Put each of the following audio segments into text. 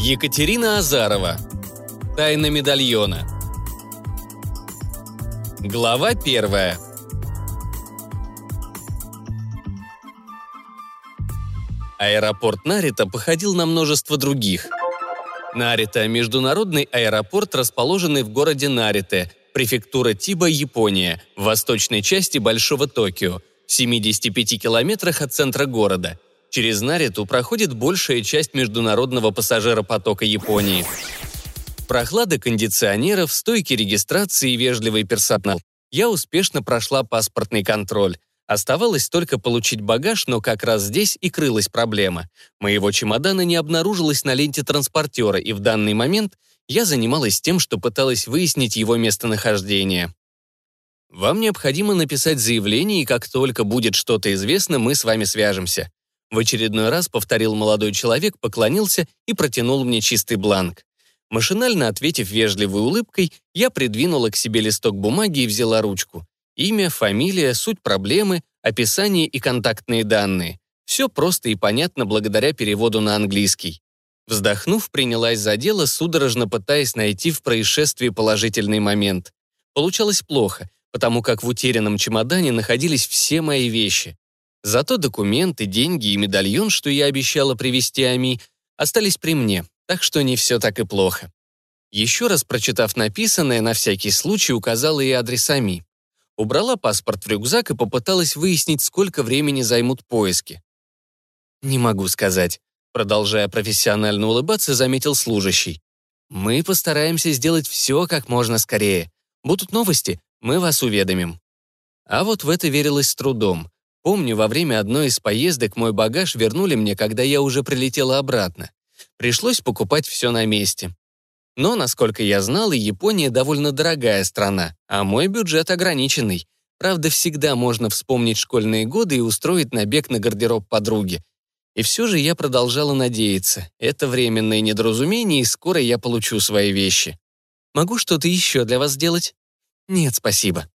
Екатерина Азарова. Тайна медальона. Глава 1. Аэропорт Нарита походил на множество других. Нарита – международный аэропорт, расположенный в городе Нарите, префектура Тиба, Япония, в восточной части Большого Токио, в 75 километрах от центра города. Через Нариту проходит большая часть международного пассажиропотока Японии. Прохлада кондиционеров, стойки регистрации и вежливый персонал. Я успешно прошла паспортный контроль. Оставалось только получить багаж, но как раз здесь и крылась проблема. Моего чемодана не обнаружилось на ленте транспортера, и в данный момент я занималась тем, что пыталась выяснить его местонахождение. «Вам необходимо написать заявление, и как только будет что-то известно, мы с вами свяжемся». В очередной раз повторил молодой человек, поклонился и протянул мне чистый бланк. Машинально ответив вежливой улыбкой, я придвинула к себе листок бумаги и взяла ручку. Имя, фамилия, суть проблемы, описание и контактные данные. Все просто и понятно благодаря переводу на английский. Вздохнув, принялась за дело, судорожно пытаясь найти в происшествии положительный момент. Получалось плохо, потому как в утерянном чемодане находились все мои вещи. Зато документы, деньги и медальон, что я обещала привезти Ами, остались при мне, так что не все так и плохо. Еще раз прочитав написанное, на всякий случай указала и адрес Ами. Убрала паспорт в рюкзак и попыталась выяснить, сколько времени займут поиски. «Не могу сказать», — продолжая профессионально улыбаться, заметил служащий. «Мы постараемся сделать все как можно скорее. Будут новости, мы вас уведомим». А вот в это верилось с трудом. Помню, во время одной из поездок мой багаж вернули мне, когда я уже прилетела обратно. Пришлось покупать все на месте. Но, насколько я знал, и Япония довольно дорогая страна, а мой бюджет ограниченный. Правда, всегда можно вспомнить школьные годы и устроить набег на гардероб подруги. И все же я продолжала надеяться. Это временное недоразумение, и скоро я получу свои вещи. Могу что-то еще для вас сделать? Нет, спасибо.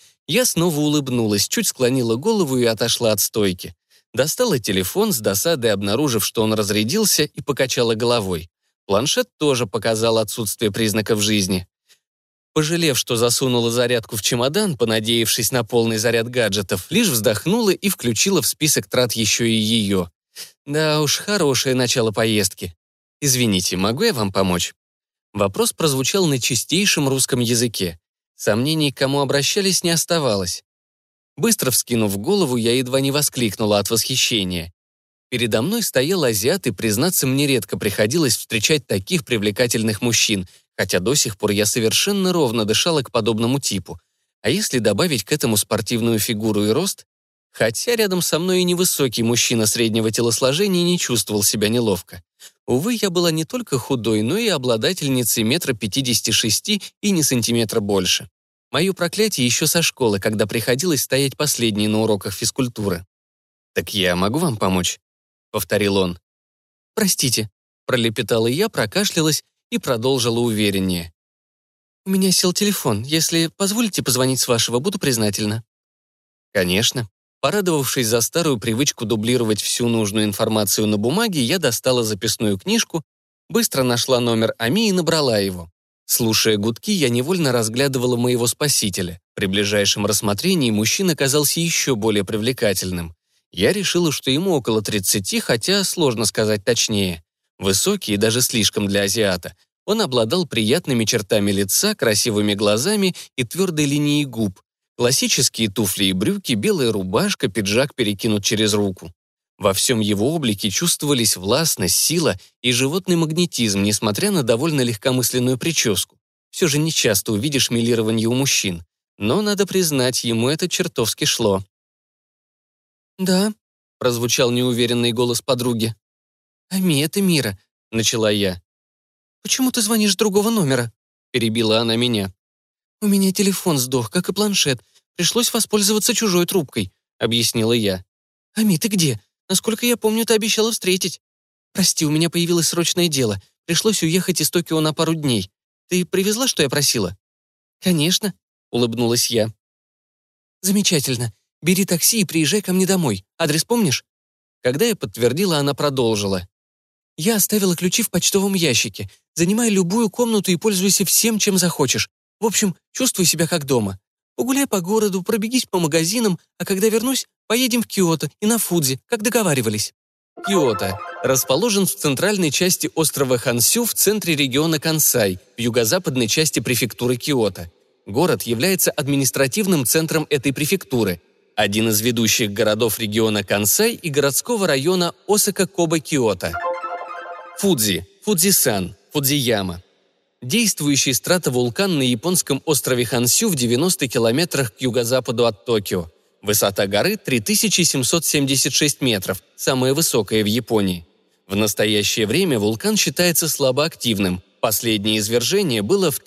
Я снова улыбнулась, чуть склонила голову и отошла от стойки. Достала телефон, с досадой обнаружив, что он разрядился, и покачала головой. Планшет тоже показал отсутствие признаков жизни. Пожалев, что засунула зарядку в чемодан, понадеявшись на полный заряд гаджетов, лишь вздохнула и включила в список трат еще и ее. Да уж, хорошее начало поездки. Извините, могу я вам помочь? Вопрос прозвучал на чистейшем русском языке. Сомнений, к кому обращались, не оставалось. Быстро вскинув голову, я едва не воскликнула от восхищения. Передо мной стоял азиат, и, признаться, мне редко приходилось встречать таких привлекательных мужчин, хотя до сих пор я совершенно ровно дышала к подобному типу. А если добавить к этому спортивную фигуру и рост? Хотя рядом со мной и невысокий мужчина среднего телосложения не чувствовал себя неловко. Увы, я была не только худой, но и обладательницей 1,56 м и ни сантиметра больше. Мое проклятие еще со школы, когда приходилось стоять последней на уроках физкультуры. «Так я могу вам помочь?» — повторил он. «Простите», — пролепетала я, прокашлялась и продолжила увереннее. «У меня сел телефон. Если позволите позвонить с вашего, буду признательна». «Конечно». Порадовавшись за старую привычку дублировать всю нужную информацию на бумаге, я достала записную книжку, быстро нашла номер Ами и набрала его. Слушая гудки, я невольно разглядывала моего спасителя. При ближайшем рассмотрении мужчина казался еще более привлекательным. Я решила, что ему около 30, хотя сложно сказать точнее. Высокий и даже слишком для азиата. Он обладал приятными чертами лица, красивыми глазами и твердой линией губ. Классические туфли и брюки, белая рубашка, пиджак перекинут через руку. Во всем его облике чувствовались властность, сила и животный магнетизм, несмотря на довольно легкомысленную прическу. Все же нечасто увидишь милирование у мужчин. Но, надо признать, ему это чертовски шло. «Да», — прозвучал неуверенный голос подруги. «Ами, это Мира», — начала я. «Почему ты звонишь с другого номера?» — перебила она меня. «У меня телефон сдох, как и планшет. Пришлось воспользоваться чужой трубкой», — объяснила я. «Ами, ты где? Насколько я помню, ты обещала встретить». «Прости, у меня появилось срочное дело. Пришлось уехать из Токио на пару дней. Ты привезла, что я просила?» «Конечно», — улыбнулась я. «Замечательно. Бери такси и приезжай ко мне домой. Адрес помнишь?» Когда я подтвердила, она продолжила. Я оставила ключи в почтовом ящике. Занимай любую комнату и пользуйся всем, чем захочешь. В общем, чувствуй себя как дома. Погуляй по городу, пробегись по магазинам, а когда вернусь, поедем в Киото и на Фудзи, как договаривались». Киото расположен в центральной части острова Хонсю в центре региона Кансай, в юго-западной части префектуры Киото. Город является административным центром этой префектуры, один из ведущих городов региона Кансай и городского района Осака-Коба-Киото. Фудзи, Фудзи-сан, Фудзияма. Действующий стратовулкан на японском острове Хонсю в 90 километрах к юго-западу от Токио. Высота горы 3776 метров, самая высокая в Японии. В настоящее время вулкан считается слабоактивным. Последнее извержение было в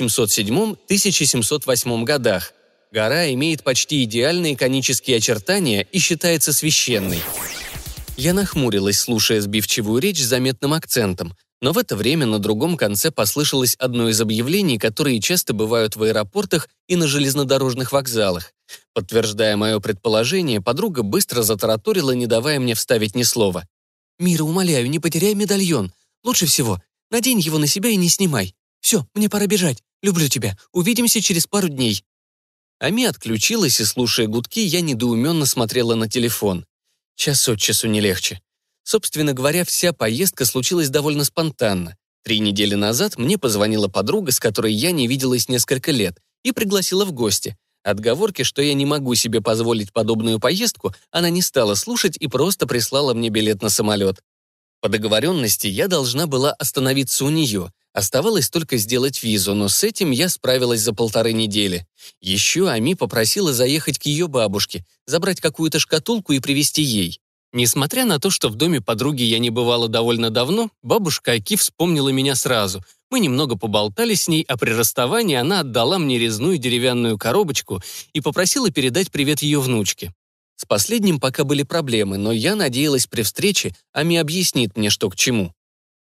1707-1708 годах. Гора имеет почти идеальные конические очертания и считается священной. Я нахмурилась, слушая сбивчивую речь с заметным акцентом, но в это время на другом конце послышалось одно из объявлений, которые часто бывают в аэропортах и на железнодорожных вокзалах. Подтверждая мое предположение, подруга быстро затараторила, не давая мне вставить ни слова. «Мира, умоляю, не потеряй медальон. Лучше всего, надень его на себя и не снимай. Все, мне пора бежать. Люблю тебя. Увидимся через пару дней». Ами отключилась, и, слушая гудки, я недоуменно смотрела на телефон. Час от часу не легче. Собственно говоря, вся поездка случилась довольно спонтанно. 3 недели назад мне позвонила подруга, с которой я не виделась несколько лет, и пригласила в гости. Отговорки, что я не могу себе позволить подобную поездку, она не стала слушать и просто прислала мне билет на самолет. По договоренности я должна была остановиться у нее. Оставалось только сделать визу, но с этим я справилась за 1,5 недели. Еще Ами попросила заехать к ее бабушке, забрать какую-то шкатулку и привезти ей. Несмотря на то, что в доме подруги я не бывала довольно давно, бабушка Аки вспомнила меня сразу. Мы немного поболтали с ней, а при расставании она отдала мне резную деревянную коробочку и попросила передать привет ее внучке. С последним пока были проблемы, но я надеялась при встрече, Ами объяснит мне, что к чему.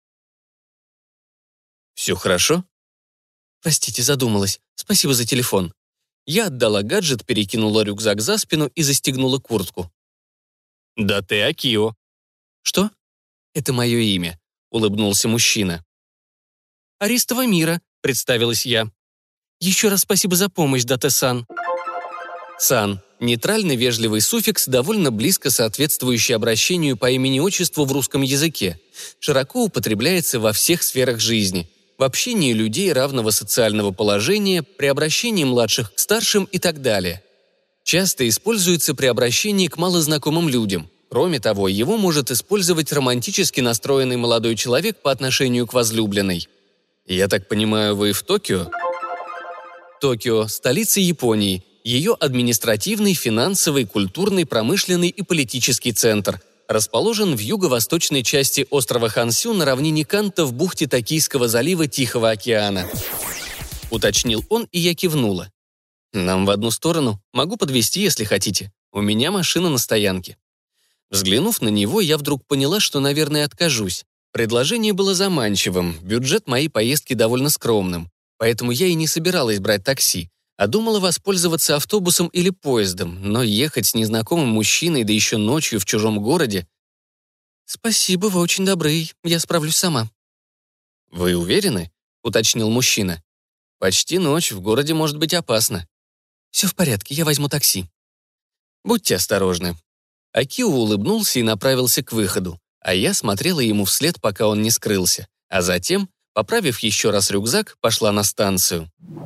«Все хорошо?» «Простите, задумалась. Спасибо за телефон». Я отдала гаджет, перекинула рюкзак за спину и застегнула куртку. «Да ты Акио». «Что?» «Это мое имя», — улыбнулся мужчина. «Аристова Мира», — представилась я. «Еще раз спасибо за помощь, Дате-сан». «Сан» — нейтральный вежливый суффикс, довольно близко соответствующий обращению по имени-отчеству в русском языке. Широко употребляется во всех сферах жизни. В общении людей равного социального положения, при обращении младших к старшим и так далее. Часто используется при обращении к малознакомым людям. Кроме того, его может использовать романтически настроенный молодой человек по отношению к возлюбленной. «Я так понимаю, вы в Токио?» Токио – столица Японии. Ее административный, финансовый, культурный, промышленный и политический центр. Расположен в юго-восточной части острова Хонсю на равнине Канто в бухте Токийского залива Тихого океана. Уточнил он, и я кивнула. «Нам в одну сторону. Могу подвезти, если хотите. У меня машина на стоянке». Взглянув на него, я вдруг поняла, что, наверное, откажусь. Предложение было заманчивым, бюджет моей поездки довольно скромным, поэтому я и не собиралась брать такси, а думала воспользоваться автобусом или поездом, но ехать с незнакомым мужчиной, да еще ночью в чужом городе... «Спасибо, вы очень добры, я справлюсь сама». «Вы уверены?» — уточнил мужчина. «Почти ночь, в городе может быть опасно». «Все в порядке, я возьму такси». «Будьте осторожны». Акио улыбнулся и направился к выходу, а я смотрела ему вслед, пока он не скрылся, а затем, поправив еще раз рюкзак, пошла на станцию.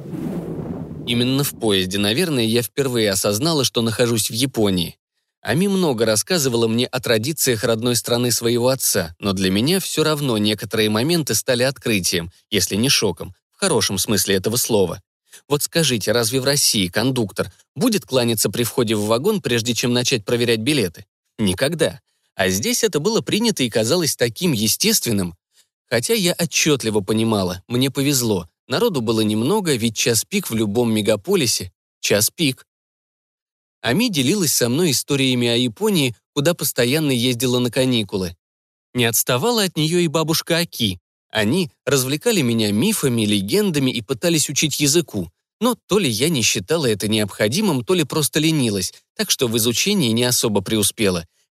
Именно в поезде, наверное, я впервые осознала, что нахожусь в Японии. Ами много рассказывала мне о традициях родной страны своего отца, но для меня все равно некоторые моменты стали открытием, если не шоком, в хорошем смысле этого слова. Вот скажите, разве в России кондуктор будет кланяться при входе в вагон, прежде чем начать проверять билеты? Никогда. А здесь это было принято и казалось таким естественным. Хотя я отчетливо понимала, мне повезло. Народу было немного, ведь час пик в любом мегаполисе – час пик. Ами делилась со мной историями о Японии, куда постоянно ездила на каникулы. Не отставала от нее и бабушка Аки. Они развлекали меня мифами, легендами и пытались учить языку. Но то ли я не считала это необходимым, то ли просто ленилась, так что в изучении не особо преуспела.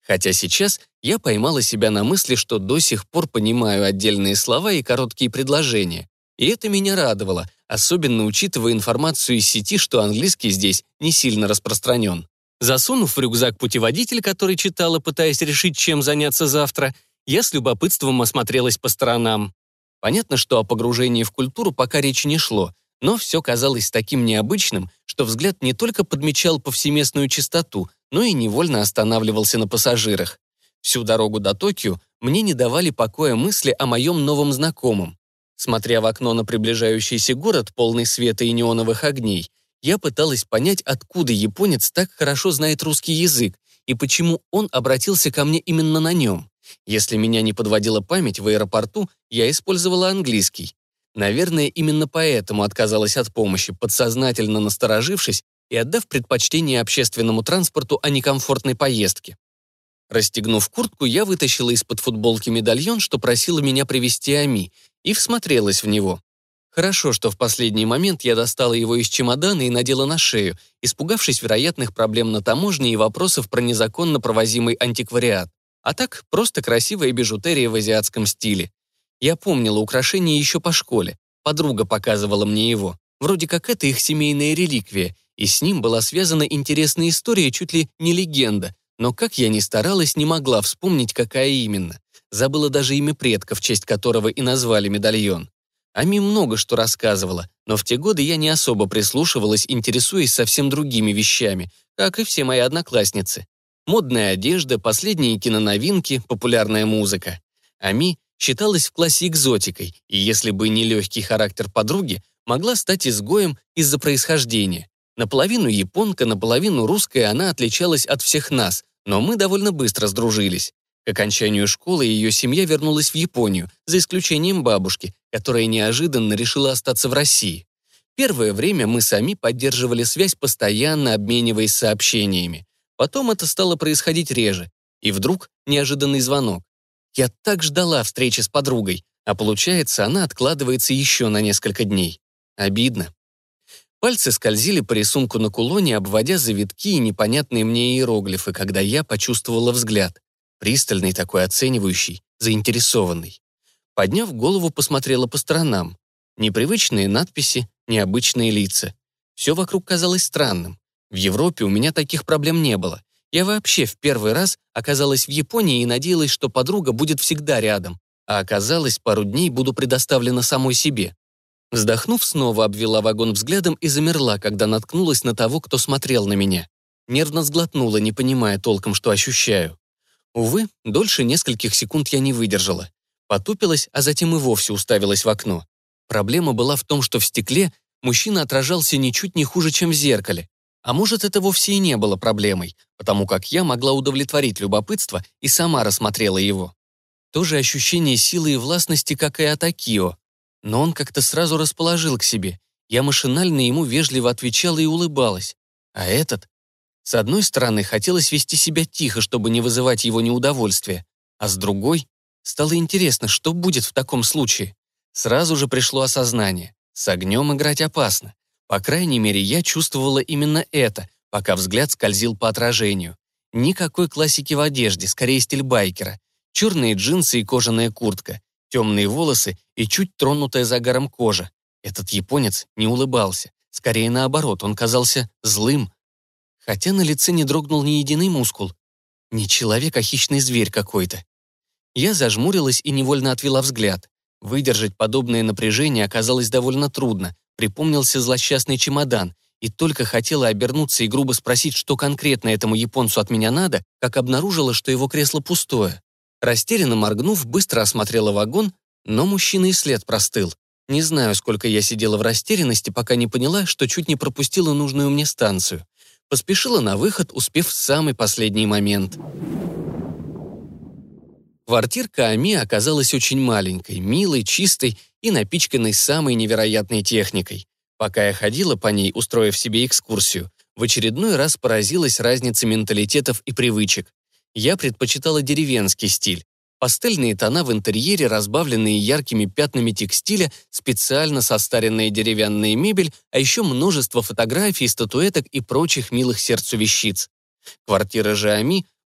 Хотя сейчас я поймала себя на мысли, что до сих пор понимаю отдельные слова и короткие предложения. И это меня радовало, особенно учитывая информацию из сети, что английский здесь не сильно распространен. Засунув в рюкзак путеводитель, который читала, пытаясь решить, чем заняться завтра, я с любопытством осмотрелась по сторонам. Понятно, что о погружении в культуру пока речи не шло, но все казалось таким необычным, что взгляд не только подмечал повсеместную чистоту, но и невольно останавливался на пассажирах. Всю дорогу до Токио мне не давали покоя мысли о моем новом знакомом. Смотря в окно на приближающийся город, полный света и неоновых огней, я пыталась понять, откуда японец так хорошо знает русский язык и почему он обратился ко мне именно на нем. Если меня не подводила память, в аэропорту я использовала английский. Наверное, именно поэтому отказалась от помощи, подсознательно насторожившись и отдав предпочтение общественному транспорту, а не комфортной поездке. Расстегнув куртку, я вытащила из-под футболки медальон, что просила меня привезти Ами, и всмотрелась в него. Хорошо, что в последний момент я достала его из чемодана и надела на шею, испугавшись вероятных проблем на таможне и вопросов про незаконно провозимый антиквариат. А так, просто красивая бижутерия в азиатском стиле. Я помнила украшение еще по школе. Подруга показывала мне его. Вроде как это их семейная реликвия, и с ним была связана интересная история, чуть ли не легенда. Но как я ни старалась, не могла вспомнить, какая именно. Забыла даже имя предка, в честь которого и назвали медальон. Ами много что рассказывала, но в те годы я не особо прислушивалась, интересуясь совсем другими вещами, как и все мои одноклассницы. Модная одежда, последние киноновинки, популярная музыка. Ами считалась в классе экзотикой, и если бы не легкий характер подруги, могла стать изгоем из-за происхождения. Наполовину японка, наполовину русская она отличалась от всех нас, но мы довольно быстро сдружились. К окончанию школы ее семья вернулась в Японию, за исключением бабушки, которая неожиданно решила остаться в России. Первое время мы сами поддерживали связь, постоянно обмениваясь сообщениями. Потом это стало происходить реже. И вдруг неожиданный звонок. Я так ждала встречи с подругой, а получается, она откладывается еще на несколько дней. Обидно. Пальцы скользили по рисунку на кулоне, обводя завитки и непонятные мне иероглифы, когда я почувствовала взгляд. Пристальный такой, оценивающий, заинтересованный. Подняв голову, посмотрела по сторонам. Непривычные надписи, необычные лица. Все вокруг казалось странным. В Европе у меня таких проблем не было. Я вообще в первый раз оказалась в Японии и надеялась, что подруга будет всегда рядом, а оказалось, пару дней буду предоставлена самой себе. Вздохнув, снова обвела вагон взглядом и замерла, когда наткнулась на того, кто смотрел на меня. Нервно сглотнула, не понимая толком, что ощущаю. Увы, дольше нескольких секунд я не выдержала. Потупилась, а затем и вовсе уставилась в окно. Проблема была в том, что в стекле мужчина отражался ничуть не хуже, чем в зеркале. А может, это вовсе и не было проблемой, потому как я могла удовлетворить любопытство и сама рассмотрела его. То же ощущение силы и властности, как и от Акио. Но он как-то сразу расположил к себе. Я машинально ему вежливо отвечала и улыбалась. А этот? С одной стороны, хотелось вести себя тихо, чтобы не вызывать его неудовольствия, а с другой, стало интересно, что будет в таком случае. Сразу же пришло осознание. С огнем играть опасно. По крайней мере, я чувствовала именно это, пока взгляд скользил по отражению. Никакой классики в одежде, скорее стиль байкера. Черные джинсы и кожаная куртка, темные волосы и чуть тронутая загаром кожа. Этот японец не улыбался. Скорее наоборот, он казался злым. Хотя на лице не дрогнул ни единый мускул. Не человек, а хищный зверь какой-то. Я зажмурилась и невольно отвела взгляд. Выдержать подобное напряжение оказалось довольно трудно. Припомнился злосчастный чемодан, и только хотела обернуться и грубо спросить, что конкретно этому японцу от меня надо, как обнаружила, что его кресло пустое. Растерянно моргнув, быстро осмотрела вагон, но мужчина и след простыл. Не знаю, сколько я сидела в растерянности, пока не поняла, что чуть не пропустила нужную мне станцию. Поспешила на выход, успев в самый последний момент. Квартирка Ами оказалась очень маленькой, милой, чистой и напичканной самой невероятной техникой. Пока я ходила по ней, устроив себе экскурсию, в очередной раз поразилась разнице менталитетов и привычек. Я предпочитала деревенский стиль. Пастельные тона в интерьере, разбавленные яркими пятнами текстиля, специально состаренная деревянная мебель, а еще множество фотографий, статуэток и прочих милых сердцу вещиц. Квартира же Ами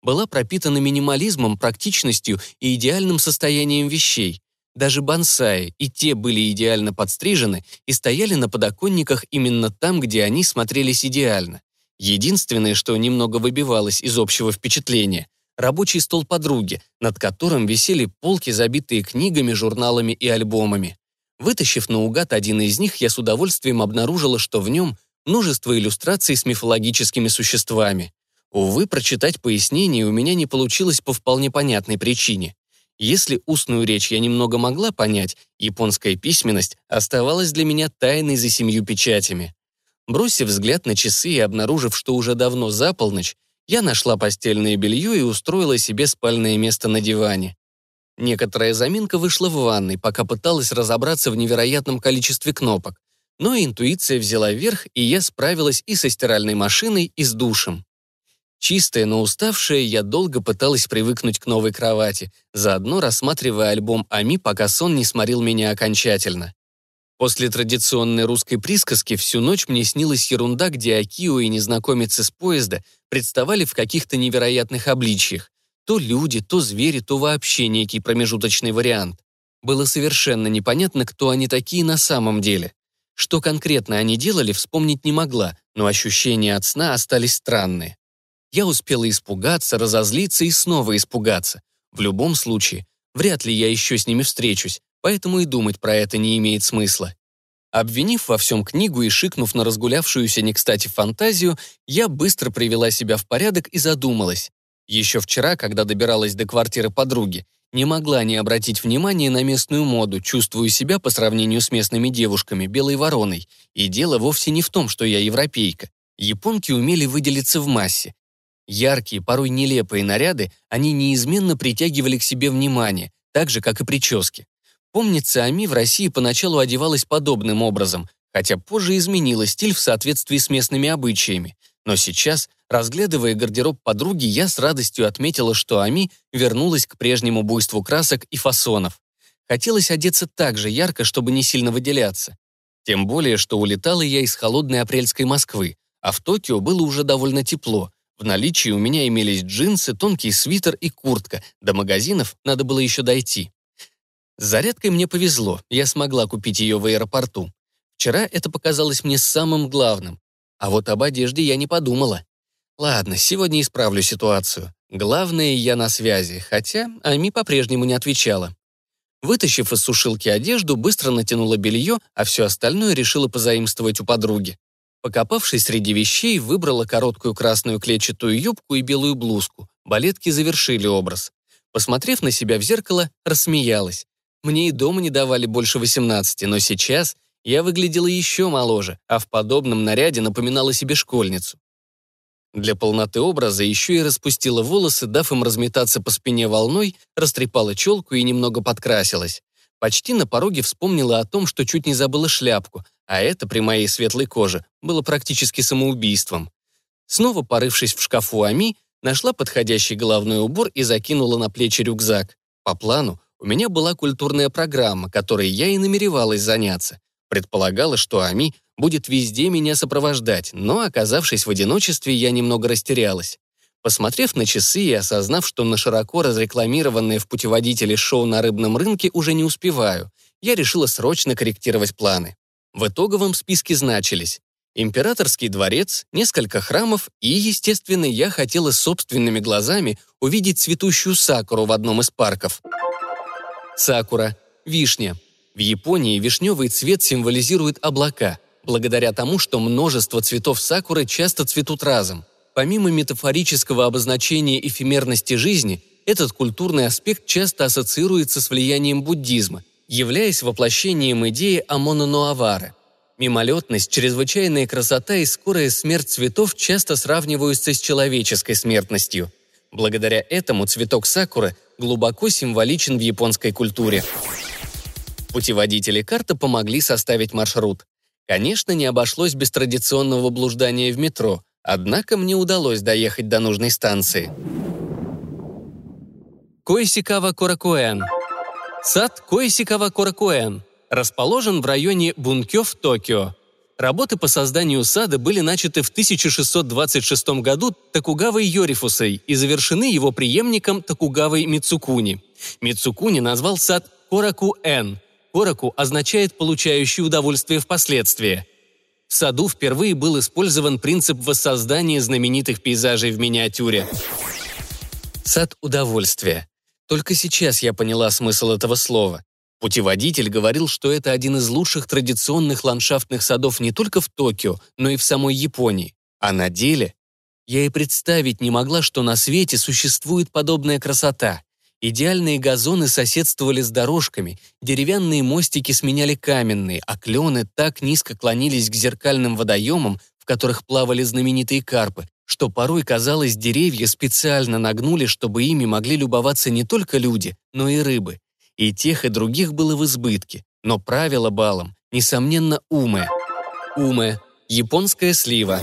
была пропитана минимализмом, практичностью и идеальным состоянием вещей. Даже бонсаи, и те были идеально подстрижены и стояли на подоконниках именно там, где они смотрелись идеально. Единственное, что немного выбивалось из общего впечатления – рабочий стол подруги, над которым висели полки, забитые книгами, журналами и альбомами. Вытащив наугад один из них, я с удовольствием обнаружила, что в нем множество иллюстраций с мифологическими существами. Увы, прочитать пояснение у меня не получилось по вполне понятной причине. Если устную речь я немного могла понять, японская письменность оставалась для меня тайной за 7 печатями. Бросив взгляд на часы и обнаружив, что уже давно за полночь, я нашла постельное белье и устроила себе спальное место на диване. Некоторая заминка вышла в ванной, пока пыталась разобраться в невероятном количестве кнопок. Но интуиция взяла верх, и я справилась и со стиральной машиной, и с душем. Чистая, но уставшая, я долго пыталась привыкнуть к новой кровати, заодно рассматривая альбом Ами, пока сон не сморил меня окончательно. После традиционной русской присказки всю ночь мне снилась ерунда, где Акио и незнакомец из поезда представали в каких-то невероятных обличьях. То люди, то звери, то вообще некий промежуточный вариант. Было совершенно непонятно, кто они такие на самом деле. Что конкретно они делали, вспомнить не могла, но ощущения от сна остались странные. Я успела испугаться, разозлиться и снова испугаться. В любом случае, вряд ли я еще с ними встречусь, поэтому и думать про это не имеет смысла. Обвинив во всем книгу и шикнув на разгулявшуюся не кстати фантазию, я быстро привела себя в порядок и задумалась. Еще вчера, когда добиралась до квартиры подруги, не могла не обратить внимания на местную моду, чувствую себя по сравнению с местными девушками белой вороной. И дело вовсе не в том, что я европейка. Японки умели выделиться в массе. Яркие, порой нелепые наряды, они неизменно притягивали к себе внимание, так же, как и прически. Помнится, Ами в России поначалу одевалась подобным образом, хотя позже изменила стиль в соответствии с местными обычаями. Но сейчас, разглядывая гардероб подруги, я с радостью отметила, что Ами вернулась к прежнему буйству красок и фасонов. Хотелось одеться так же ярко, чтобы не сильно выделяться. Тем более, что улетала я из холодной апрельской Москвы, а в Токио было уже довольно тепло. В наличии у меня имелись джинсы, тонкий свитер и куртка. До магазинов надо было еще дойти. С зарядкой мне повезло, я смогла купить ее в аэропорту. Вчера это показалось мне самым главным. А вот об одежде я не подумала. Ладно, сегодня исправлю ситуацию. Главное, я на связи, хотя Ами по-прежнему не отвечала. Вытащив из сушилки одежду, быстро натянула белье, а все остальное решила позаимствовать у подруги. Покопавшись среди вещей, выбрала короткую красную клетчатую юбку и белую блузку. Балетки завершили образ. Посмотрев на себя в зеркало, рассмеялась. Мне и дома не давали больше 18, но сейчас я выглядела еще моложе, а в подобном наряде напоминала себе школьницу. Для полноты образа еще и распустила волосы, дав им разметаться по спине волной, растрепала челку и немного подкрасилась. Почти на пороге вспомнила о том, что чуть не забыла шляпку, а это при моей светлой коже было практически самоубийством. Снова порывшись в шкафу Ами, нашла подходящий головной убор и закинула на плечи рюкзак. По плану у меня была культурная программа, которой я и намеревалась заняться. Предполагала, что Ами будет везде меня сопровождать, но, оказавшись в одиночестве, я немного растерялась. Посмотрев на часы и осознав, что на широко разрекламированное в путеводителе шоу на рыбном рынке уже не успеваю, я решила срочно корректировать планы. В итоговом списке значились Императорский дворец, несколько храмов и, естественно, я хотела собственными глазами увидеть цветущую сакуру в одном из парков. Сакура – вишня. В Японии вишневый цвет символизирует облака, благодаря тому, что множество цветов сакуры часто цветут разом. Помимо метафорического обозначения эфемерности жизни, этот культурный аспект часто ассоциируется с влиянием буддизма, являясь воплощением идеи Амоно-Ноавары. Мимолетность, чрезвычайная красота и скорая смерть цветов часто сравниваются с человеческой смертностью. Благодаря этому цветок сакуры глубоко символичен в японской культуре. Путеводители карты помогли составить маршрут. Конечно, не обошлось без традиционного блуждания в метро, однако мне удалось доехать до нужной станции. Коисикава-Коракуэн. Сад Коисикава-Коракуэн расположен в районе Бункё в Токио. Работы по созданию сада были начаты в 1626 году Токугавой Йорифусой и завершены его преемником Токугавой Мицукуни. Мицукуни назвал сад Кораку-эн. Кораку означает «получающий удовольствие впоследствии». В саду впервые был использован принцип воссоздания знаменитых пейзажей в миниатюре. Сад удовольствия. Только сейчас я поняла смысл этого слова. Путеводитель говорил, что это один из лучших традиционных ландшафтных садов не только в Токио, но и в самой Японии. А на деле я и представить не могла, что на свете существует подобная красота. Идеальные газоны соседствовали с дорожками, деревянные мостики сменяли каменные, а клены так низко клонились к зеркальным водоемам, в которых плавали знаменитые карпы, что порой, казалось, деревья специально нагнули, чтобы ими могли любоваться не только люди, но и рыбы. И тех, и других было в избытке, но правило балом, несомненно, уме. Уме – японская слива.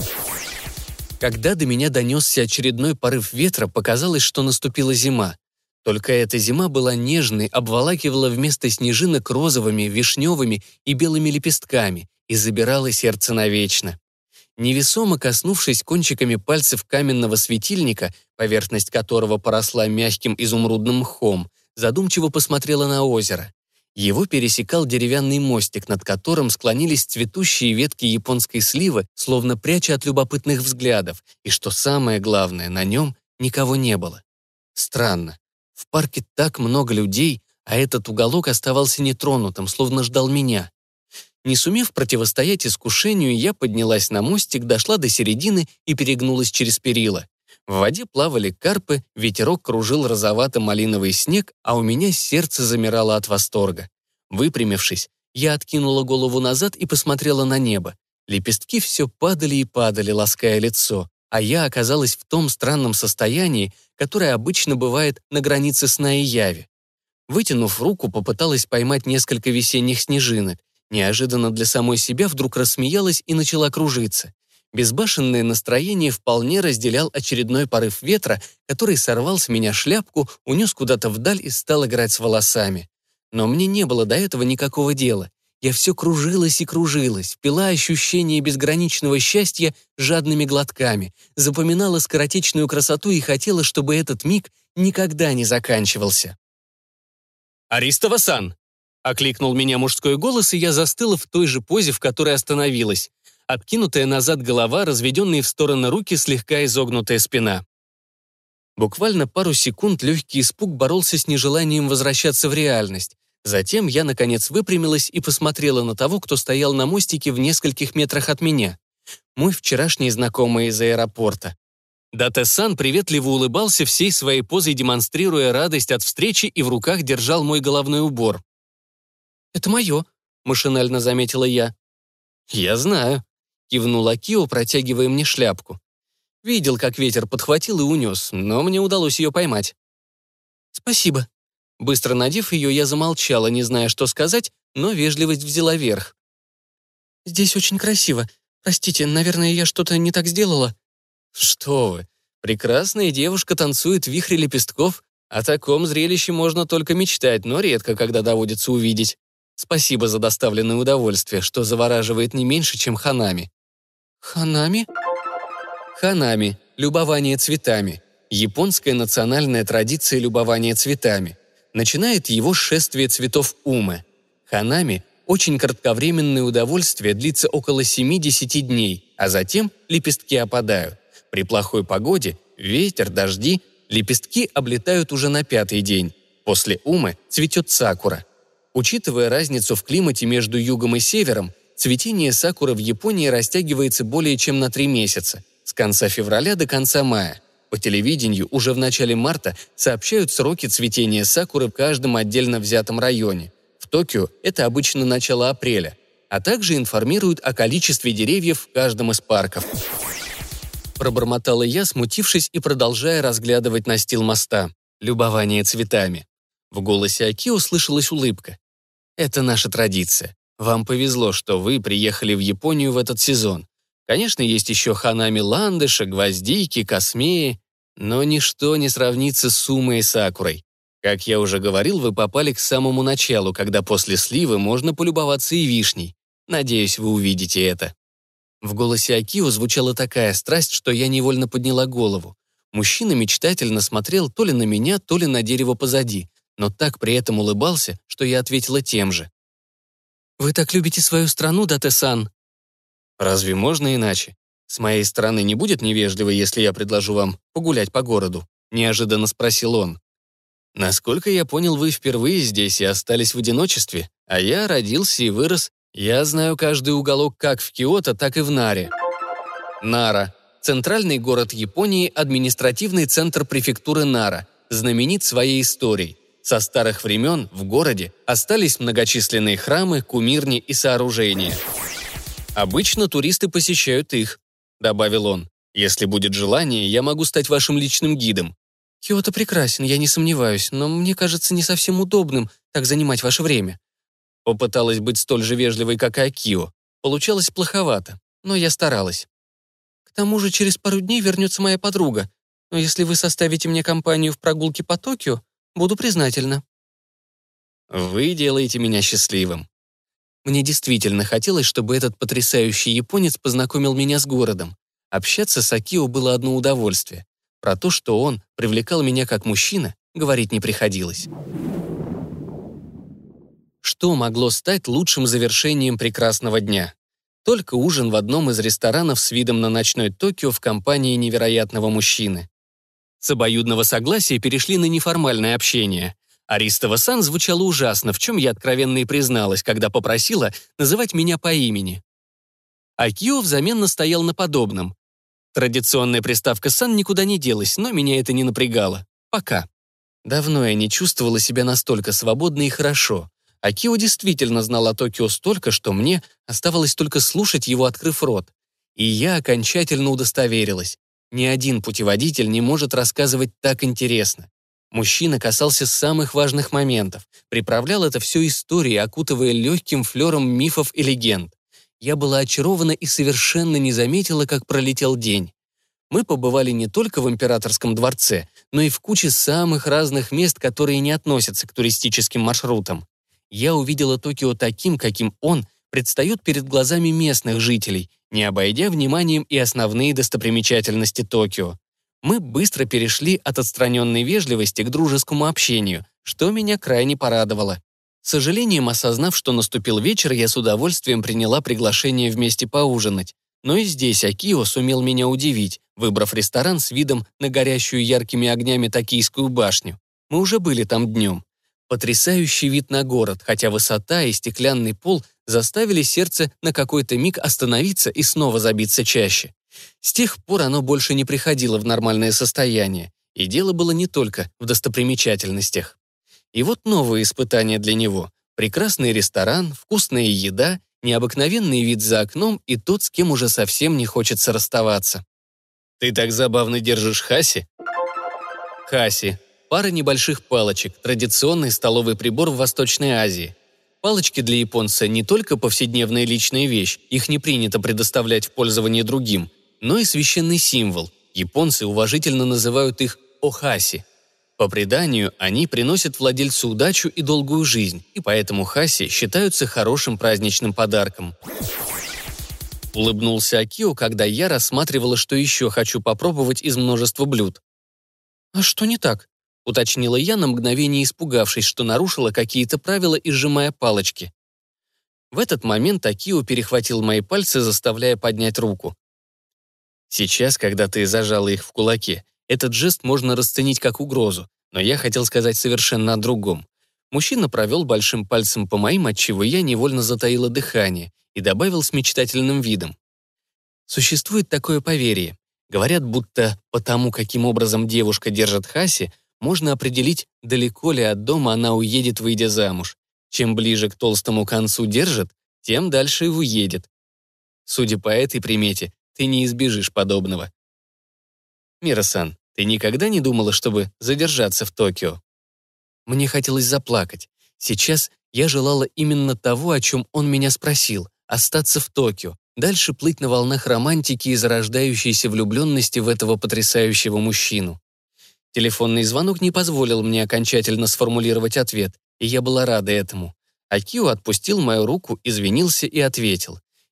Когда до меня донесся очередной порыв ветра, показалось, что наступила зима. Только эта зима была нежной, обволакивала вместо снежинок розовыми, вишневыми и белыми лепестками и забирала сердце навечно. Невесомо коснувшись кончиками пальцев каменного светильника, поверхность которого поросла мягким изумрудным мхом, задумчиво посмотрела на озеро. Его пересекал деревянный мостик, над которым склонились цветущие ветки японской сливы, словно пряча от любопытных взглядов, и, что самое главное, на нем никого не было. Странно. В парке так много людей, а этот уголок оставался нетронутым, словно ждал меня. Не сумев противостоять искушению, я поднялась на мостик, дошла до середины и перегнулась через перила. В воде плавали карпы, ветерок кружил розовато-малиновый снег, а у меня сердце замирало от восторга. Выпрямившись, я откинула голову назад и посмотрела на небо. Лепестки все падали и падали, лаская лицо, а я оказалась в том странном состоянии, которое обычно бывает на границе сна и яви. Вытянув руку, попыталась поймать несколько весенних снежинок. Неожиданно для самой себя вдруг рассмеялась и начала кружиться. Безбашенное настроение вполне разделял очередной порыв ветра, который сорвал с меня шляпку, унес куда-то вдаль и стал играть с волосами. Но мне не было до этого никакого дела. Я все кружилась и кружилась, пила ощущение безграничного счастья жадными глотками, запоминала скоротечную красоту и хотела, чтобы этот миг никогда не заканчивался. «Аристова-сан!» — окликнул меня мужской голос, и я застыла в той же позе, в которой остановилась. Откинутая назад голова, разведенные в стороны руки, слегка изогнутая спина. Буквально пару секунд легкий испуг боролся с нежеланием возвращаться в реальность. Затем я, наконец, выпрямилась и посмотрела на того, кто стоял на мостике в нескольких метрах от меня. Мой вчерашний знакомый из аэропорта. Дате-сан приветливо улыбался всей своей позой, демонстрируя радость от встречи, и в руках держал мой головной убор. «Это мое», — машинально заметила я. «Я знаю», — кивнул Акио, протягивая мне шляпку. Видел, как ветер подхватил и унес, но мне удалось ее поймать. «Спасибо». Быстро надев ее, я замолчала, не зная, что сказать, но вежливость взяла верх. «Здесь очень красиво. Простите, наверное, я что-то не так сделала?» «Что вы! Прекрасная девушка танцует в вихре лепестков. О таком зрелище можно только мечтать, но редко, когда доводится увидеть. Спасибо за доставленное удовольствие, что завораживает не меньше, чем ханами». «Ханами?» Ханами – любование цветами. Японская национальная традиция любования цветами. Начинает его шествие цветов уме. Ханами – очень кратковременное удовольствие, длится около 7-10 дней, а затем лепестки опадают. При плохой погоде – ветер, дожди – лепестки облетают уже на 5-й день. После уме цветет сакура. Учитывая разницу в климате между югом и севером, цветение сакуры в Японии растягивается более чем на 3 месяца, с конца февраля до конца мая. По телевидению уже в начале марта сообщают сроки цветения сакуры в каждом отдельно взятом районе. В Токио это обычно начало апреля, а также информируют о количестве деревьев в каждом из парков. Пробормотала я, смутившись и продолжая разглядывать настил моста. Любование цветами. В голосе Акио слышалась улыбка. «Это наша традиция. Вам повезло, что вы приехали в Японию в этот сезон. Конечно, есть еще ханами ландыша, гвоздики, космеи, но ничто не сравнится с умой и сакурой. Как я уже говорил, вы попали к самому началу, когда после сливы можно полюбоваться и вишней. Надеюсь, вы увидите это». В голосе Акио звучала такая страсть, что я невольно подняла голову. Мужчина мечтательно смотрел то ли на меня, то ли на дерево позади, но так при этом улыбался, что я ответила тем же. «Вы так любите свою страну, Дате-сан?» «Разве можно иначе? С моей стороны не будет невежливо, если я предложу вам погулять по городу?» — неожиданно спросил он. «Насколько я понял, вы впервые здесь и остались в одиночестве, а я родился и вырос. Я знаю каждый уголок как в Киото, так и в Наре». Нара — центральный город Японии, административный центр префектуры Нара, знаменит своей историей. Со старых времен в городе остались многочисленные храмы, кумирни и сооружения. «Обычно туристы посещают их», — добавил он. «Если будет желание, я могу стать вашим личным гидом». «Киото прекрасен, я не сомневаюсь, но мне кажется не совсем удобным так занимать ваше время». Попыталась быть столь же вежливой, как и Акио. Получалось плоховато, но я старалась. «К тому же через пару дней вернется моя подруга, но если вы составите мне компанию в прогулке по Токио, буду признательна». «Вы делаете меня счастливым». Мне действительно хотелось, чтобы этот потрясающий японец познакомил меня с городом. Общаться с Акио было одно удовольствие. Про то, что он привлекал меня как мужчина, говорить не приходилось. Что могло стать лучшим завершением прекрасного дня? Только ужин в одном из ресторанов с видом на ночной Токио в компании невероятного мужчины. С обоюдного согласия перешли на неформальное общение. Аристова-сан звучало ужасно, в чем я откровенно и призналась, когда попросила называть меня по имени. Акио взамен настоял на подобном. Традиционная приставка «сан» никуда не делась, но меня это не напрягало. Пока. Давно я не чувствовала себя настолько свободно и хорошо. Акио действительно знал о Токио столько, что мне оставалось только слушать его, открыв рот. И я окончательно удостоверилась. Ни один путеводитель не может рассказывать так интересно. Мужчина касался самых важных моментов, приправлял это все историей, окутывая легким флером мифов и легенд. Я была очарована и совершенно не заметила, как пролетел день. Мы побывали не только в Императорском дворце, но и в куче самых разных мест, которые не относятся к туристическим маршрутам. Я увидела Токио таким, каким он предстает перед глазами местных жителей, не обойдя вниманием и основные достопримечательности Токио. Мы быстро перешли от отстраненной вежливости к дружескому общению, что меня крайне порадовало. С сожалением осознав, что наступил вечер, я с удовольствием приняла приглашение вместе поужинать. Но и здесь Акио сумел меня удивить, выбрав ресторан с видом на горящую яркими огнями Токийскую башню. Мы уже были там днем. Потрясающий вид на город, хотя высота и стеклянный пол заставили сердце на какой-то миг остановиться и снова забиться чаще. С тех пор оно больше не приходило в нормальное состояние, и дело было не только в достопримечательностях. И вот новые испытания для него. Прекрасный ресторан, вкусная еда, необыкновенный вид за окном и тот, с кем уже совсем не хочется расставаться. «Ты так забавно держишь хаси?» Хаси – пара небольших палочек, традиционный столовый прибор в Восточной Азии. Палочки для японца не только повседневная личная вещь, их не принято предоставлять в пользование другим, но и священный символ. Японцы уважительно называют их охаси. По преданию, они приносят владельцу удачу и долгую жизнь, и поэтому хаси считаются хорошим праздничным подарком. Улыбнулся Акио, когда я рассматривала, что еще хочу попробовать из множества блюд. «А что не так?» — уточнила я, на мгновение испугавшись, что нарушила какие-то правила и сжимая палочки. В этот момент Акио перехватил мои пальцы, заставляя поднять руку. Сейчас, когда ты зажала их в кулаке, этот жест можно расценить как угрозу, но я хотел сказать совершенно о другом. Мужчина провел большим пальцем по моим, отчего я невольно затаила дыхание, и добавил с мечтательным видом. Существует такое поверье. Говорят, будто по тому, каким образом девушка держит хаси, можно определить, далеко ли от дома она уедет, выйдя замуж. Чем ближе к толстому концу держит, тем дальше и уедет. Судя по этой примете, ты не избежишь подобного. Мира-сан, ты никогда не думала, чтобы задержаться в Токио? Мне хотелось заплакать. Сейчас я желала именно того, о чем он меня спросил — остаться в Токио, дальше плыть на волнах романтики и зарождающейся влюбленности в этого потрясающего мужчину. Телефонный звонок не позволил мне окончательно сформулировать ответ, и я была рада этому. Акио отпустил мою руку, извинился и ответил.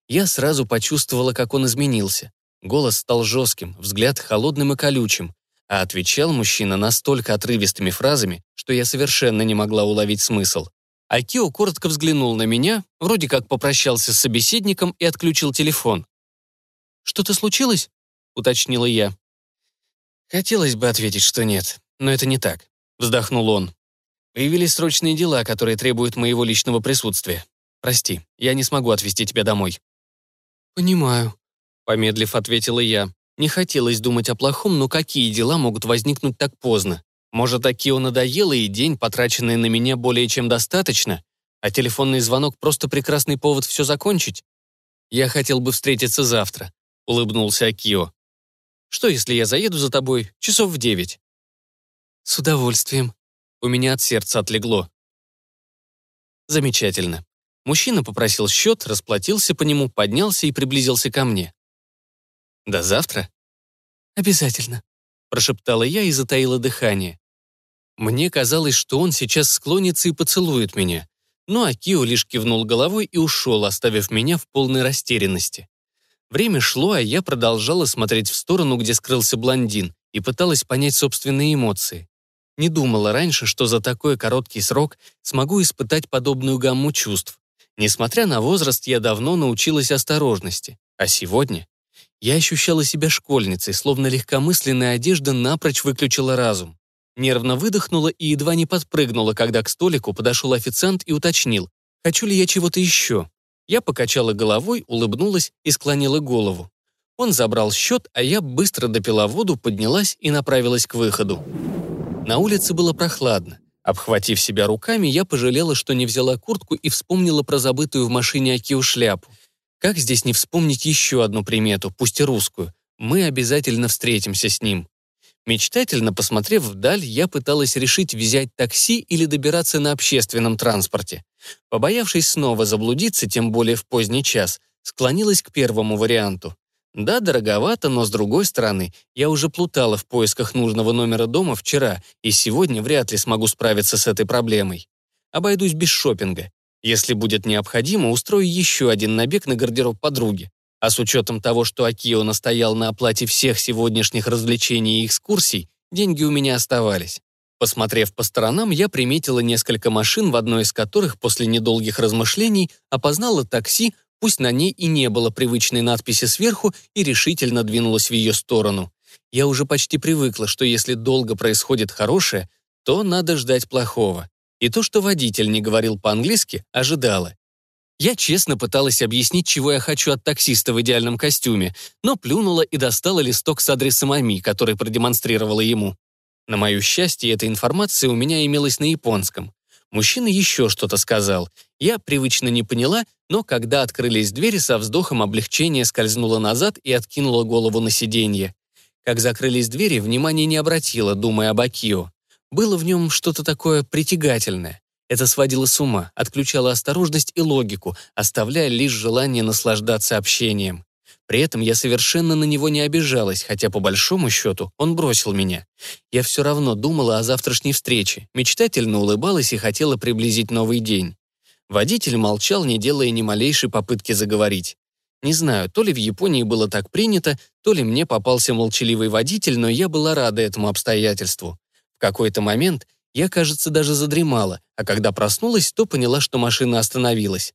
Я сразу почувствовала, как он изменился. Голос стал жестким, взгляд холодным и колючим, а отвечал мужчина настолько отрывистыми фразами, что я совершенно не могла уловить смысл. Акио коротко взглянул на меня, вроде как попрощался с собеседником и отключил телефон. «Что-то случилось?» — уточнила я. «Хотелось бы ответить, что нет, но это не так», — вздохнул он. «Появились срочные дела, которые требуют моего личного присутствия. Прости, я не смогу отвезти тебя домой». «Понимаю», — помедлив ответила я. Не хотелось думать о плохом, но какие дела могут возникнуть так поздно? Может, Акио надоело, и день, потраченный на меня, более чем достаточно, а телефонный звонок — просто прекрасный повод все закончить? «Я хотел бы встретиться завтра», — улыбнулся Акио. «Что, если я заеду за тобой часов в 9?» «С удовольствием». У меня от сердца отлегло. Замечательно. Мужчина попросил счет, расплатился по нему, поднялся и приблизился ко мне. «До завтра?» «Обязательно», — прошептала я и затаила дыхание. Мне казалось, что он сейчас склонится и поцелует меня, но Акио лишь кивнул головой и ушел, оставив меня в полной растерянности. Время шло, а я продолжала смотреть в сторону, где скрылся блондин, и пыталась понять собственные эмоции. Не думала раньше, что за такой короткий срок смогу испытать подобную гамму чувств. Несмотря на возраст, я давно научилась осторожности, а сегодня я ощущала себя школьницей, словно легкомысленная одежда напрочь выключила разум. Нервно выдохнула и едва не подпрыгнула, когда к столику подошел официант и уточнил, хочу ли я чего-то еще. Я покачала головой, улыбнулась и склонила голову. Он забрал счет, а я быстро допила воду, поднялась и направилась к выходу. На улице было прохладно. Обхватив себя руками, я пожалела, что не взяла куртку и вспомнила про забытую в машине Акио шляпу. Как здесь не вспомнить еще одну примету, пусть и русскую? Мы обязательно встретимся с ним. Мечтательно посмотрев вдаль, я пыталась решить, взять такси или добираться на общественном транспорте. Побоявшись снова заблудиться, тем более в поздний час, склонилась к первому варианту. Да, дороговато, но с другой стороны, я уже плутала в поисках нужного номера дома вчера, и сегодня вряд ли смогу справиться с этой проблемой. Обойдусь без шопинга. Если будет необходимо, устрою еще один набег на гардероб подруги. А с учетом того, что Акио настоял на оплате всех сегодняшних развлечений и экскурсий, деньги у меня оставались. Посмотрев по сторонам, я приметила несколько машин, в одной из которых после недолгих размышлений опознала такси, пусть на ней и не было привычной надписи сверху, и решительно двинулась в ее сторону. Я уже почти привыкла, что если долго происходит хорошее, то надо ждать плохого. И то, что водитель не говорил по-английски, ожидала. Я честно пыталась объяснить, чего я хочу от таксиста в идеальном костюме, но плюнула и достала листок с адресом Ами, который продемонстрировала ему. На мое счастье, эта информация у меня имелась на японском. Мужчина еще что-то сказал. Я привычно не поняла, но когда открылись двери, со вздохом облегчения скользнула назад и откинула голову на сиденье. Как закрылись двери, внимания не обратила, думая об Акио. Было в нем что-то такое притягательное. Это сводило с ума, отключало осторожность и логику, оставляя лишь желание наслаждаться общением. При этом я совершенно на него не обижалась, хотя по большому счету он бросил меня. Я все равно думала о завтрашней встрече, мечтательно улыбалась и хотела приблизить новый день. Водитель молчал, не делая ни малейшей попытки заговорить. Не знаю, то ли в Японии было так принято, то ли мне попался молчаливый водитель, но я была рада этому обстоятельству. В какой-то момент я, кажется, даже задремала, а когда проснулась, то поняла, что машина остановилась.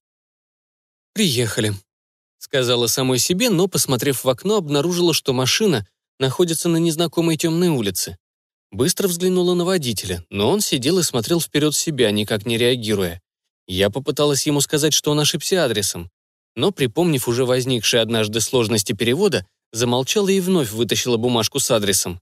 «Приехали», — сказала самой себе, но, посмотрев в окно, обнаружила, что машина находится на незнакомой темной улице. Быстро взглянула на водителя, но он сидел и смотрел вперед себя, никак не реагируя. Я попыталась ему сказать, что он ошибся адресом, но, припомнив уже возникшие однажды сложности перевода, замолчала и вновь вытащила бумажку с адресом.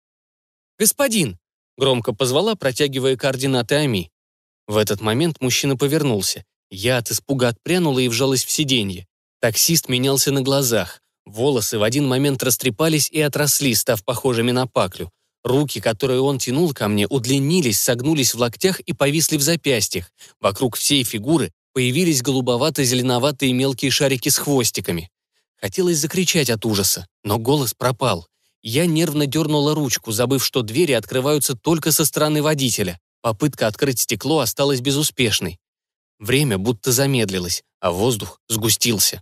«Господин!» — громко позвала, протягивая координаты Ами. В этот момент мужчина повернулся. Я от испуга отпрянула и вжалась в сиденье. Таксист менялся на глазах. Волосы в один момент растрепались и отросли, став похожими на паклю. Руки, которые он тянул ко мне, удлинились, согнулись в локтях и повисли в запястьях. Вокруг всей фигуры появились голубовато-зеленоватые мелкие шарики с хвостиками. Хотелось закричать от ужаса, но голос пропал. Я нервно дернула ручку, забыв, что двери открываются только со стороны водителя. Попытка открыть стекло осталась безуспешной. Время будто замедлилось, а воздух сгустился.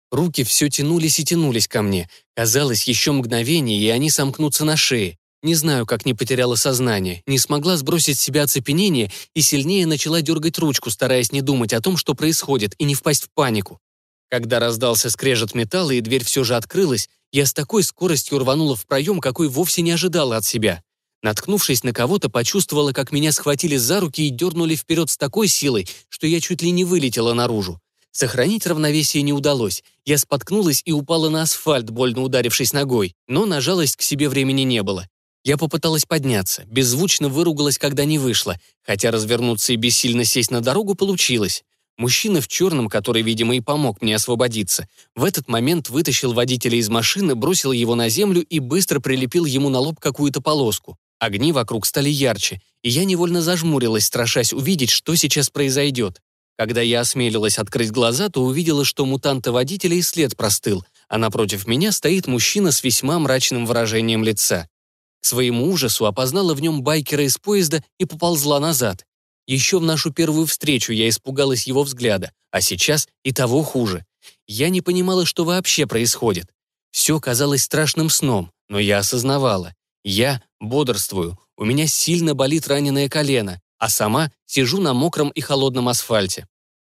Руки все тянулись и тянулись ко мне. Казалось, еще мгновение, и они сомкнутся на шее. Не знаю, как не потеряла сознание, не смогла сбросить с себя оцепенение и сильнее начала дергать ручку, стараясь не думать о том, что происходит, и не впасть в панику. Когда раздался скрежет металла и дверь все же открылась, я с такой скоростью рванула в проем, какой вовсе не ожидала от себя. Наткнувшись на кого-то, почувствовала, как меня схватили за руки и дернули вперед с такой силой, что я чуть ли не вылетела наружу. Сохранить равновесие не удалось. Я споткнулась и упала на асфальт, больно ударившись ногой, но на жалость к себе времени не было. Я попыталась подняться, беззвучно выругалась, когда не вышло, хотя развернуться и бессильно сесть на дорогу получилось. Мужчина в черном, который, видимо, и помог мне освободиться, в этот момент вытащил водителя из машины, бросил его на землю и быстро прилепил ему на лоб какую-то полоску. Огни вокруг стали ярче, и я невольно зажмурилась, страшась увидеть, что сейчас произойдет. Когда я осмелилась открыть глаза, то увидела, что мутанта-водителя и след простыл, а напротив меня стоит мужчина с весьма мрачным выражением лица. К своему ужасу опознала в нем байкера из поезда и поползла назад. Еще в нашу первую встречу я испугалась его взгляда, а сейчас и того хуже. Я не понимала, что вообще происходит. Все казалось страшным сном, но я осознавала. Я бодрствую, у меня сильно болит раненое колено, а сама сижу на мокром и холодном асфальте.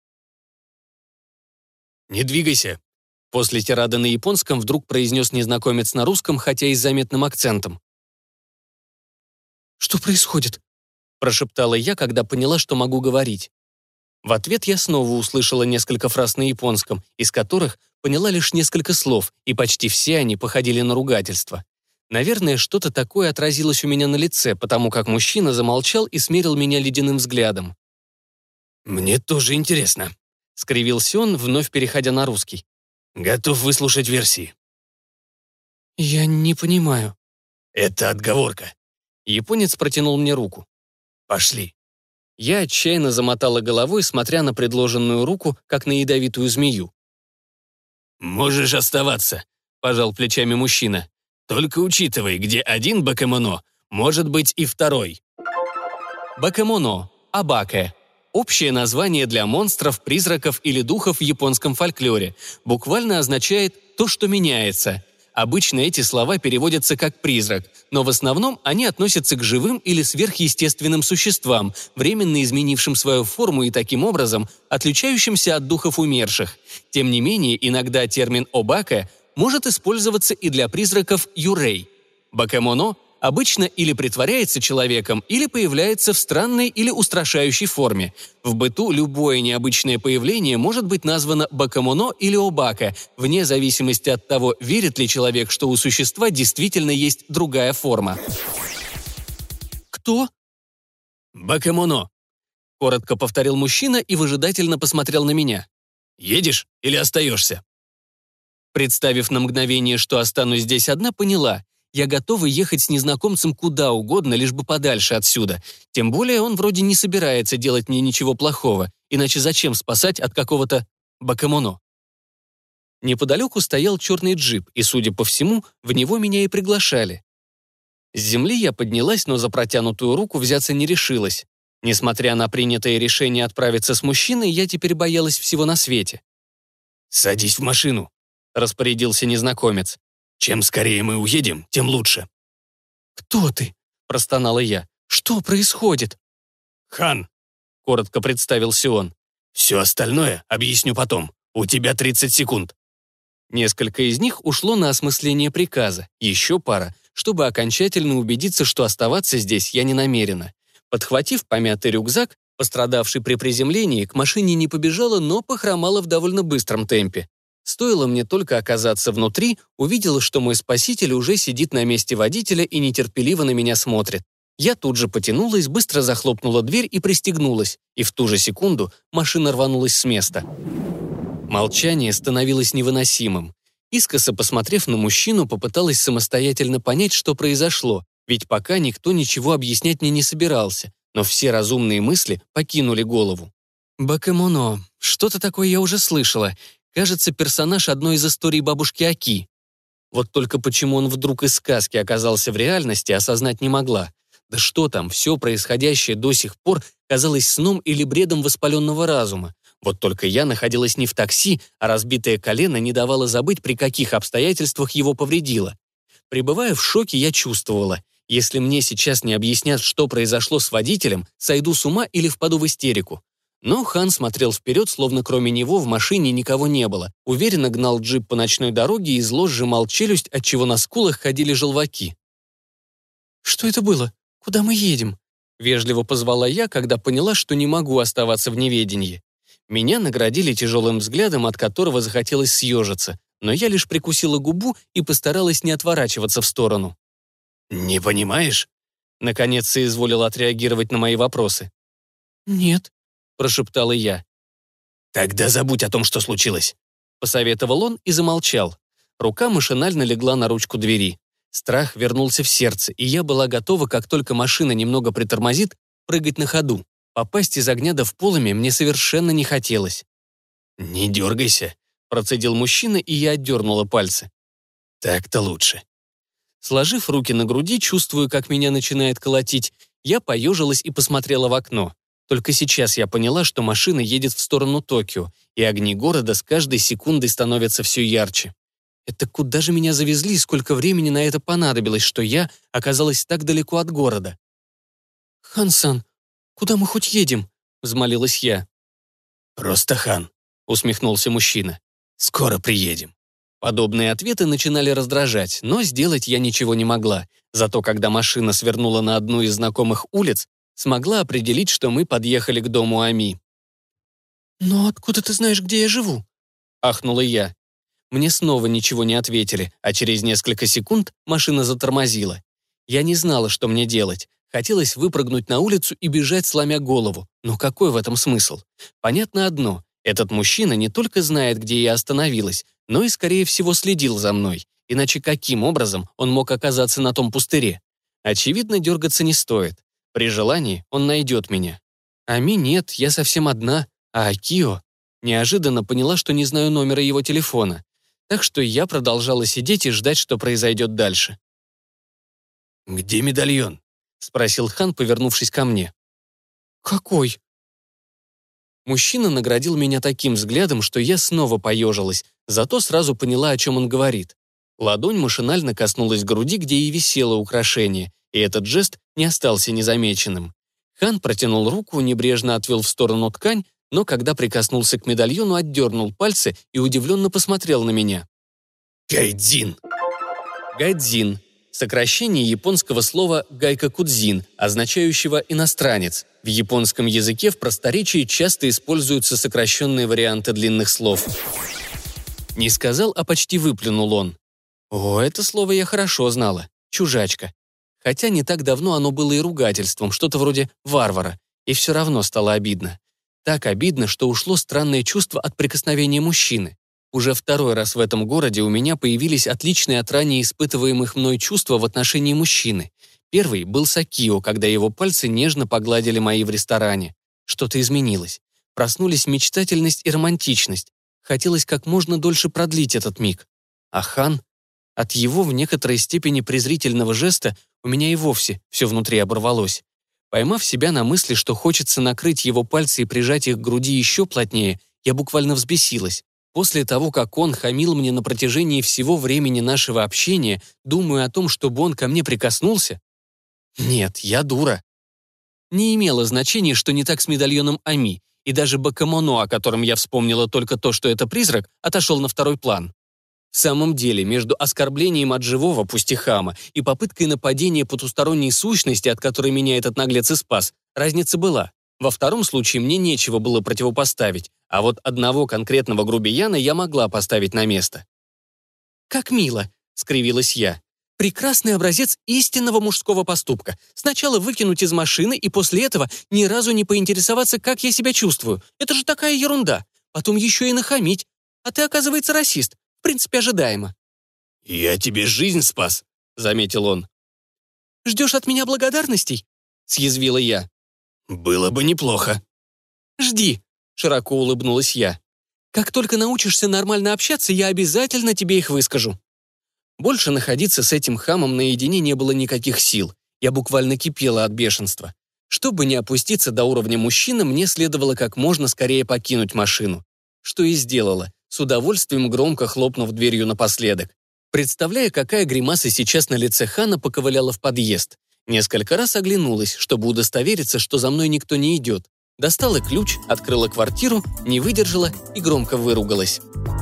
«Не двигайся!» После тирады на японском вдруг произнес незнакомец на русском, хотя и с заметным акцентом. «Что происходит?» — прошептала я, когда поняла, что могу говорить. В ответ я снова услышала несколько фраз на японском, из которых поняла лишь несколько слов, и почти все они походили на ругательство. Наверное, что-то такое отразилось у меня на лице, потому как мужчина замолчал и смерил меня ледяным взглядом. «Мне тоже интересно», — скривился он, вновь переходя на русский. «Готов выслушать версии». «Я не понимаю». «Это отговорка». Японец протянул мне руку. «Пошли». Я отчаянно замотала головой, смотря на предложенную руку, как на ядовитую змею. «Можешь оставаться», — пожал плечами мужчина. «Только учитывай, где один бакэмоно, может быть и второй». Бакэмоно, абаке. Общее название для монстров, призраков или духов в японском фольклоре. Буквально означает «то, что меняется». Обычно эти слова переводятся как «призрак», но в основном они относятся к живым или сверхъестественным существам, временно изменившим свою форму и таким образом отличающимся от духов умерших. Тем не менее, иногда термин «обаке» может использоваться и для призраков юрей. Бакэмоно обычно или притворяется человеком, или появляется в странной или устрашающей форме. В быту любое необычное появление может быть названо бакэмоно или обаке, вне зависимости от того, верит ли человек, что у существа действительно есть другая форма. «Кто?» «Бакэмоно», — коротко повторил мужчина и выжидательно посмотрел на меня. «Едешь или остаешься?» Представив на мгновение, что останусь здесь одна, поняла. Я готова ехать с незнакомцем куда угодно, лишь бы подальше отсюда. Тем более он вроде не собирается делать мне ничего плохого, иначе зачем спасать от какого-то бакэмоно? Неподалеку стоял черный джип, и, судя по всему, в него меня и приглашали. С земли я поднялась, но за протянутую руку взяться не решилась. Несмотря на принятое решение отправиться с мужчиной, я теперь боялась всего на свете. «Садись в машину», — распорядился незнакомец. «Чем скорее мы уедем, тем лучше». «Кто ты?» — простонала я. «Что происходит?» «Хан», — коротко представился он. «Все остальное объясню потом. У тебя 30 секунд». Несколько из них ушло на осмысление приказа, еще пара, чтобы окончательно убедиться, что оставаться здесь я не намерена. Подхватив помятый рюкзак, пострадавший при приземлении, к машине не побежала, но похромала в довольно быстром темпе. Стоило мне только оказаться внутри, увидела, что мой спаситель уже сидит на месте водителя и нетерпеливо на меня смотрит. Я тут же потянулась, быстро захлопнула дверь и пристегнулась, и в ту же секунду машина рванулась с места. Молчание становилось невыносимым. Искоса посмотрев на мужчину, попыталась самостоятельно понять, что произошло, ведь пока никто ничего объяснять мне не собирался, но все разумные мысли покинули голову. Бакэмоно. Что-то такое я уже слышала. Кажется, персонаж одной из историй бабушки Аки. Вот только почему он вдруг из сказки оказался в реальности, осознать не могла. Да что там, все происходящее до сих пор казалось сном или бредом воспаленного разума. Вот только я находилась не в такси, а разбитое колено не давало забыть, при каких обстоятельствах его повредило. Пребывая в шоке, я чувствовала, если мне сейчас не объяснят, что произошло с водителем, сойду с ума или впаду в истерику. Но Хан смотрел вперед, словно кроме него в машине никого не было. Уверенно гнал джип по ночной дороге и зло сжимал челюсть, отчего на скулах ходили желваки. «Что это было? Куда мы едем?» Вежливо позвала я, когда поняла, что не могу оставаться в неведении. Меня наградили тяжелым взглядом, от которого захотелось съежиться, но я лишь прикусила губу и постаралась не отворачиваться в сторону. «Не понимаешь?» Наконец соизволил отреагировать на мои вопросы. «Нет», — прошептала я. «Тогда забудь о том, что случилось», — посоветовал он и замолчал. Рука машинально легла на ручку двери. Страх вернулся в сердце, и я была готова, как только машина немного притормозит, прыгать на ходу. Попасть из огня до в полыми мне совершенно не хотелось. «Не дергайся», — процедил мужчина, и я отдернула пальцы. «Так-то лучше». Сложив руки на груди, чувствую, как меня начинает колотить, я поежилась и посмотрела в окно. Только сейчас я поняла, что машина едет в сторону Токио, и огни города с каждой секундой становятся все ярче. Это куда же меня завезли и сколько времени на это понадобилось, что я оказалась так далеко от города? «Хан-сан, куда мы хоть едем?» — взмолилась я. «Просто Хан», — усмехнулся мужчина. «Скоро приедем». Подобные ответы начинали раздражать, но сделать я ничего не могла. Зато когда машина свернула на одну из знакомых улиц, смогла определить, что мы подъехали к дому Ами. «Но откуда ты знаешь, где я живу?» — ахнула я. Мне снова ничего не ответили, а через несколько секунд машина затормозила. Я не знала, что мне делать. Хотелось выпрыгнуть на улицу и бежать, сломя голову. Но какой в этом смысл? Понятно одно. Этот мужчина не только знает, где я остановилась, но и, скорее всего, следил за мной. Иначе каким образом он мог оказаться на том пустыре? Очевидно, дергаться не стоит. При желании он найдет меня. Ами нет, я совсем одна. А Акио? Неожиданно поняла, что не знаю номера его телефона. Так что я продолжала сидеть и ждать, что произойдет дальше. «Где медальон?» — спросил Хан, повернувшись ко мне. «Какой?» Мужчина наградил меня таким взглядом, что я снова поежилась, зато сразу поняла, о чем он говорит. Ладонь машинально коснулась груди, где и висело украшение, и этот жест не остался незамеченным. Хан протянул руку, небрежно отвел в сторону ткань, но когда прикоснулся к медальону, отдернул пальцы и удивленно посмотрел на меня. «Гайдзин!» Гайдзин – сокращение японского слова гайкокудзин, означающего «иностранец». В японском языке в просторечии часто используются сокращенные варианты длинных слов. Не сказал, а почти выплюнул он. О, это слово я хорошо знала. Чужачка. Хотя не так давно оно было и ругательством, что-то вроде «варвара», и все равно стало обидно. Так обидно, что ушло странное чувство от прикосновения мужчины. Уже второй раз в этом городе у меня появились отличные от ранее испытываемых мной чувства в отношении мужчины. Первый был с Акио, когда его пальцы нежно погладили мои в ресторане. Что-то изменилось. Проснулись мечтательность и романтичность. Хотелось как можно дольше продлить этот миг. А Хан? От его в некоторой степени презрительного жеста у меня и вовсе все внутри оборвалось. Поймав себя на мысли, что хочется накрыть его пальцы и прижать их к груди еще плотнее, я буквально взбесилась. После того, как он хамил мне на протяжении всего времени нашего общения, думаю о том, чтобы он ко мне прикоснулся? Нет, я дура. Не имело значения, что не так с медальоном Ами, и даже Бакамоно, о котором я вспомнила только то, что это призрак, отошел на второй план. В самом деле, между оскорблением от живого, пусть и хама, и попыткой нападения потусторонней сущности, от которой меня этот наглец и спас, разница была. Во втором случае мне нечего было противопоставить, а вот одного конкретного грубияна я могла поставить на место. «Как мило!» — скривилась я. «Прекрасный образец истинного мужского поступка. Сначала выкинуть из машины и после этого ни разу не поинтересоваться, как я себя чувствую. Это же такая ерунда. Потом еще и нахамить. А ты, оказывается, расист. В принципе, ожидаемо». «Я тебе жизнь спас», — заметил он. «Ждешь от меня благодарностей?» — съязвила я. «Было бы неплохо». «Жди», — широко улыбнулась я. «Как только научишься нормально общаться, я обязательно тебе их выскажу». Больше находиться с этим хамом наедине не было никаких сил. Я буквально кипела от бешенства. Чтобы не опуститься до уровня мужчины, мне следовало как можно скорее покинуть машину. Что и сделала, с удовольствием громко хлопнув дверью напоследок. Представляя, какая гримаса сейчас на лице Хана, поковыляла в подъезд. Несколько раз оглянулась, чтобы удостовериться, что за мной никто не идет. Достала ключ, открыла квартиру, не выдержала и громко выругалась.